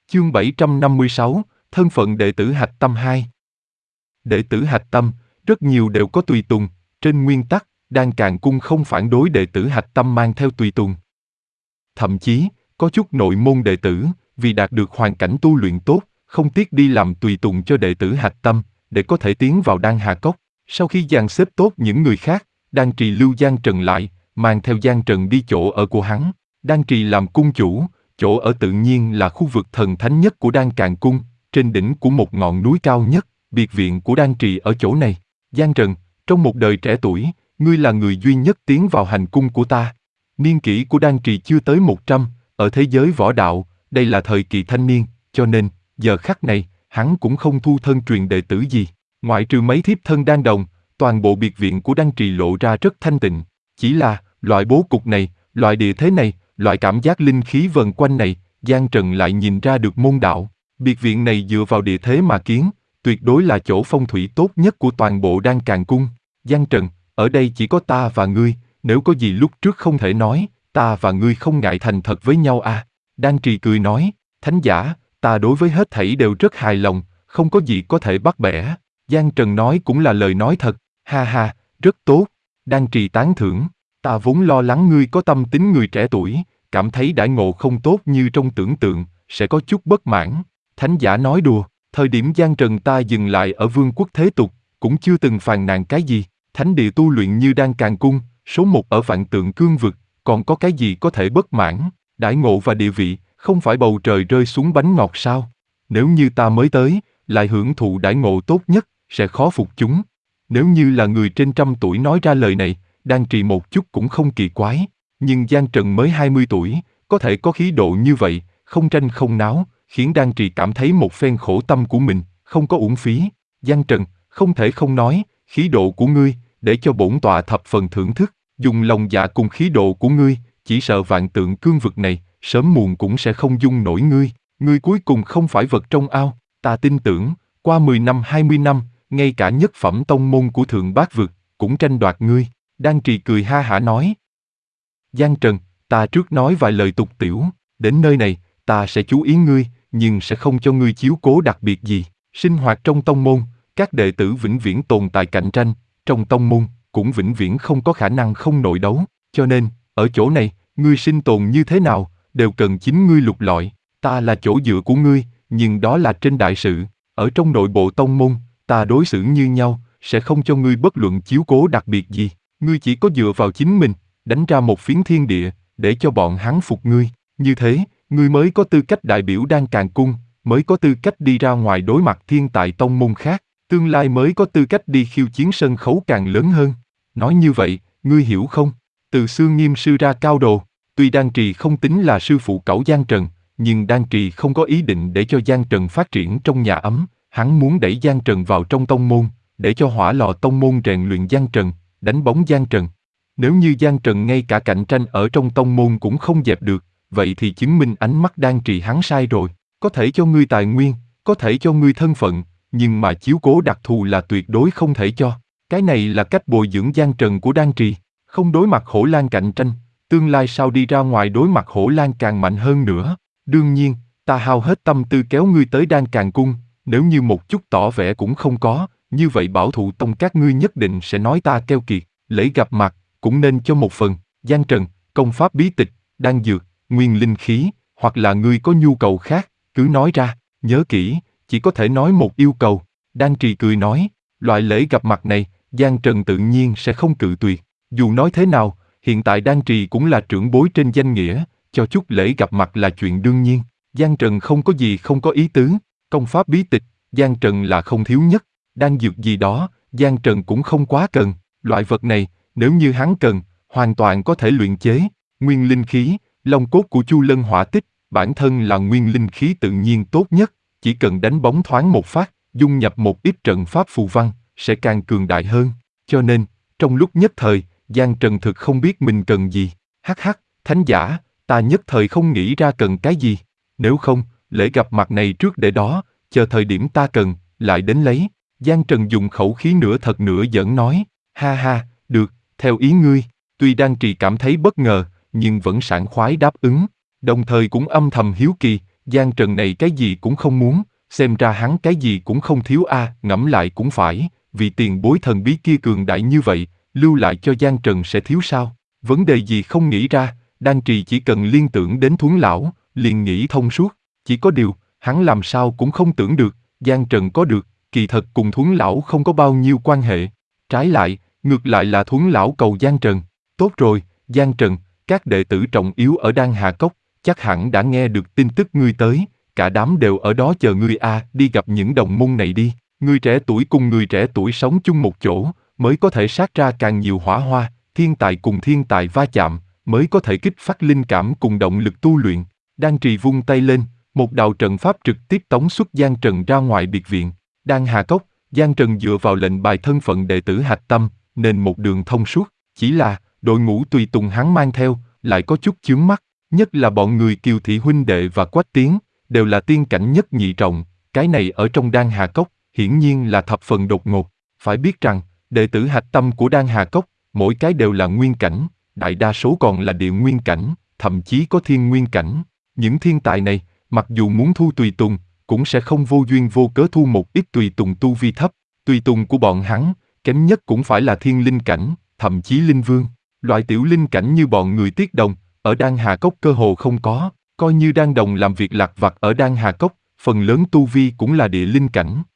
Chương 756, Thân phận đệ tử Hạch Tâm 2. Đệ tử Hạch Tâm, rất nhiều đều có tùy tùng, trên nguyên tắc, Đan Càn Cung không phản đối đệ tử Hạch Tâm mang theo tùy tùng. Thậm chí, có chút nội môn đệ tử, vì đạt được hoàn cảnh tu luyện tốt, không tiếc đi làm tùy tùng cho đệ tử Hạch Tâm, để có thể tiến vào Đan Hà Cốc. Sau khi dàn xếp tốt những người khác, Đan Trì lưu Giang Trần lại, mang theo Giang Trần đi chỗ ở của hắn. Đan Trì làm cung chủ, chỗ ở tự nhiên là khu vực thần thánh nhất của Đan Càn Cung, trên đỉnh của một ngọn núi cao nhất, biệt viện của Đan Trì ở chỗ này. Giang Trần, trong một đời trẻ tuổi, ngươi là người duy nhất tiến vào hành cung của ta. Niên kỷ của Đan Trì chưa tới 100, ở thế giới võ đạo, đây là thời kỳ thanh niên, cho nên, giờ khắc này, hắn cũng không thu thân truyền đệ tử gì. Ngoại trừ mấy thiếp thân đan đồng, toàn bộ biệt viện của Đan Trì lộ ra rất thanh tịnh. Chỉ là, loại bố cục này, loại địa thế này, loại cảm giác linh khí vần quanh này, Giang Trần lại nhìn ra được môn đạo. Biệt viện này dựa vào địa thế mà kiến, tuyệt đối là chỗ phong thủy tốt nhất của toàn bộ Đan Càn Cung. Giang Trần, ở đây chỉ có ta và ngươi, nếu có gì lúc trước không thể nói, ta và ngươi không ngại thành thật với nhau à? Đan Trì cười nói, thánh giả, ta đối với hết thảy đều rất hài lòng, không có gì có thể bắt bẻ. Giang Trần nói cũng là lời nói thật, ha ha, rất tốt. Đan Trì tán thưởng, ta vốn lo lắng ngươi có tâm tính người trẻ tuổi, cảm thấy đãi ngộ không tốt như trong tưởng tượng, sẽ có chút bất mãn. Thánh giả nói đùa, thời điểm Giang Trần ta dừng lại ở vương quốc thế tục, cũng chưa từng phàn nàn cái gì. Thánh địa tu luyện như Đan Càn Cung, số 1 ở Vạn Tượng Cương vực, còn có cái gì có thể bất mãn? Đãi ngộ và địa vị, không phải bầu trời rơi xuống bánh ngọt sao? Nếu như ta mới tới, lại hưởng thụ đãi ngộ tốt nhất, sẽ khó phục chúng. Nếu như là người trên trăm tuổi nói ra lời này, Đan Trì một chút cũng không kỳ quái. Nhưng Giang Trần mới 20 tuổi, có thể có khí độ như vậy, không tranh không náo, khiến Đan Trì cảm thấy một phen khổ tâm của mình, không có uổng phí. Giang Trần, không thể không nói, khí độ của ngươi, để cho bổn tọa thập phần thưởng thức, dùng lòng dạ cùng khí độ của ngươi, chỉ sợ Vạn Tượng Cương vực này, sớm muộn cũng sẽ không dung nổi ngươi. Ngươi cuối cùng không phải vật trong ao, ta tin tưởng, qua 10 năm 20 năm, ngay cả nhất phẩm tông môn của Thượng Bát Vực, cũng tranh đoạt ngươi. Đan Trì cười ha hả nói. Giang Trần, ta trước nói vài lời tục tiểu, đến nơi này, ta sẽ chú ý ngươi, nhưng sẽ không cho ngươi chiếu cố đặc biệt gì. Sinh hoạt trong tông môn, các đệ tử vĩnh viễn tồn tại cạnh tranh, trong tông môn, cũng vĩnh viễn không có khả năng không nội đấu, cho nên, ở chỗ này, ngươi sinh tồn như thế nào, đều cần chính ngươi lục lọi. Ta là chỗ dựa của ngươi, nhưng đó là trên đại sự, ở trong nội bộ tông môn, ta đối xử như nhau, sẽ không cho ngươi bất luận chiếu cố đặc biệt gì. Ngươi chỉ có dựa vào chính mình, đánh ra một phiến thiên địa, để cho bọn hắn phục ngươi. Như thế, ngươi mới có tư cách đại biểu Đan Càn Cung, mới có tư cách đi ra ngoài đối mặt thiên tài tông môn khác, tương lai mới có tư cách đi khiêu chiến sân khấu càng lớn hơn. Nói như vậy, ngươi hiểu không? Từ xưa Nghiêm sư ra cao đồ, tuy Đan Trì không tính là sư phụ cẩu Giang Trần, nhưng Đan Trì không có ý định để cho Giang Trần phát triển trong nhà ấm, hắn muốn đẩy Giang Trần vào trong tông môn, để cho hỏa lò tông môn rèn luyện Giang Trần, đánh bóng Giang Trần. Nếu như Giang Trần ngay cả cạnh tranh ở trong tông môn cũng không dẹp được, vậy thì chứng minh ánh mắt Đan Trì hắn sai rồi. Có thể cho ngươi tài nguyên, có thể cho ngươi thân phận, nhưng mà chiếu cố đặc thù là tuyệt đối không thể cho. Cái này là cách bồi dưỡng Giang Trần của Đan Trì, không đối mặt Hổ Lan cạnh tranh, tương lai sau đi ra ngoài đối mặt Hổ Lan càng mạnh hơn nữa. Đương nhiên, ta hao hết tâm tư kéo ngươi tới Đan Càn Cung, nếu như một chút tỏ vẻ cũng không có, như vậy bảo thụ tông các ngươi nhất định sẽ nói ta keo kiệt. Lễ gặp mặt, cũng nên cho một phần. Giang Trần, công pháp bí tịch, đan dược, nguyên linh khí, hoặc là ngươi có nhu cầu khác, cứ nói ra, nhớ kỹ, chỉ có thể nói một yêu cầu. Đan Trì cười nói, loại lễ gặp mặt này, Giang Trần tự nhiên sẽ không cự tuyệt. Dù nói thế nào, hiện tại Đan Trì cũng là trưởng bối trên danh nghĩa, cho chút lễ gặp mặt là chuyện đương nhiên. Giang Trần không có gì không có ý tứ, công pháp bí tịch, Giang Trần là không thiếu nhất, đan dược gì đó, Giang Trần cũng không quá cần. Loại vật này, nếu như hắn cần, hoàn toàn có thể luyện chế. Nguyên linh khí, long cốt của Chu Lân hỏa tích, bản thân là nguyên linh khí tự nhiên tốt nhất, chỉ cần đánh bóng thoáng một phát, dung nhập một ít trận pháp phù văn, sẽ càng cường đại hơn. Cho nên, trong lúc nhất thời, Giang Trần thực không biết mình cần gì. Hắc hắc, thánh giả, ta nhất thời không nghĩ ra cần cái gì. Nếu không, lễ gặp mặt này trước để đó, chờ thời điểm ta cần, lại đến lấy. Giang Trần dùng khẩu khí nửa thật nửa giỡn nói, ha ha, được, theo ý ngươi. Tuy Đan Trì cảm thấy bất ngờ, nhưng vẫn sảng khoái đáp ứng, đồng thời cũng âm thầm hiếu kỳ, Giang Trần này cái gì cũng không muốn, xem ra hắn cái gì cũng không thiếu a, ngẫm lại cũng phải, vì tiền bối thần bí kia cường đại như vậy, lưu lại cho Giang Trần sẽ thiếu sao? Vấn đề gì không nghĩ ra, Đan Trì chỉ cần liên tưởng đến Thuấn lão, liền nghĩ thông suốt. Chỉ có điều, hắn làm sao cũng không tưởng được, Giang Trần có được, kỳ thật cùng Thuấn lão không có bao nhiêu quan hệ. Trái lại, ngược lại là Thuấn lão cầu Giang Trần. Tốt rồi, Giang Trần, các đệ tử trọng yếu ở Đan Hà Cốc, chắc hẳn đã nghe được tin tức ngươi tới, cả đám đều ở đó chờ ngươi a, đi gặp những đồng môn này đi. Người trẻ tuổi cùng người trẻ tuổi sống chung một chỗ, mới có thể sát ra càng nhiều hỏa hoa, thiên tài cùng thiên tài va chạm, mới có thể kích phát linh cảm cùng động lực tu luyện. Đan Trì vung tay lên, một đạo trận pháp trực tiếp tống xuất Giang Trần ra ngoài biệt viện. Đan Hà Cốc, Giang Trần dựa vào lệnh bài thân phận đệ tử hạch tâm, nên một đường thông suốt. Chỉ là, đội ngũ tùy tùng hắn mang theo, lại có chút chướng mắt, nhất là bọn người Kiều Thị huynh đệ và Quách Tiến, đều là tiên cảnh nhất nhị trọng, cái này ở trong Đan Hà Cốc, hiển nhiên là thập phần đột ngột. Phải biết rằng, đệ tử hạch tâm của Đan Hà Cốc, mỗi cái đều là nguyên cảnh, đại đa số còn là địa nguyên cảnh, thậm chí có thiên nguyên cảnh. Những thiên tài này, mặc dù muốn thu tùy tùng, cũng sẽ không vô duyên vô cớ thu một ít tùy tùng tu vi thấp. Tùy tùng của bọn hắn, kém nhất cũng phải là thiên linh cảnh, thậm chí linh vương. Loại tiểu linh cảnh như bọn người Tiết Đồng, ở Đan Hà Cốc cơ hồ không có, coi như Đan Đồng làm việc lặt vặt ở Đan Hà Cốc, phần lớn tu vi cũng là địa linh cảnh.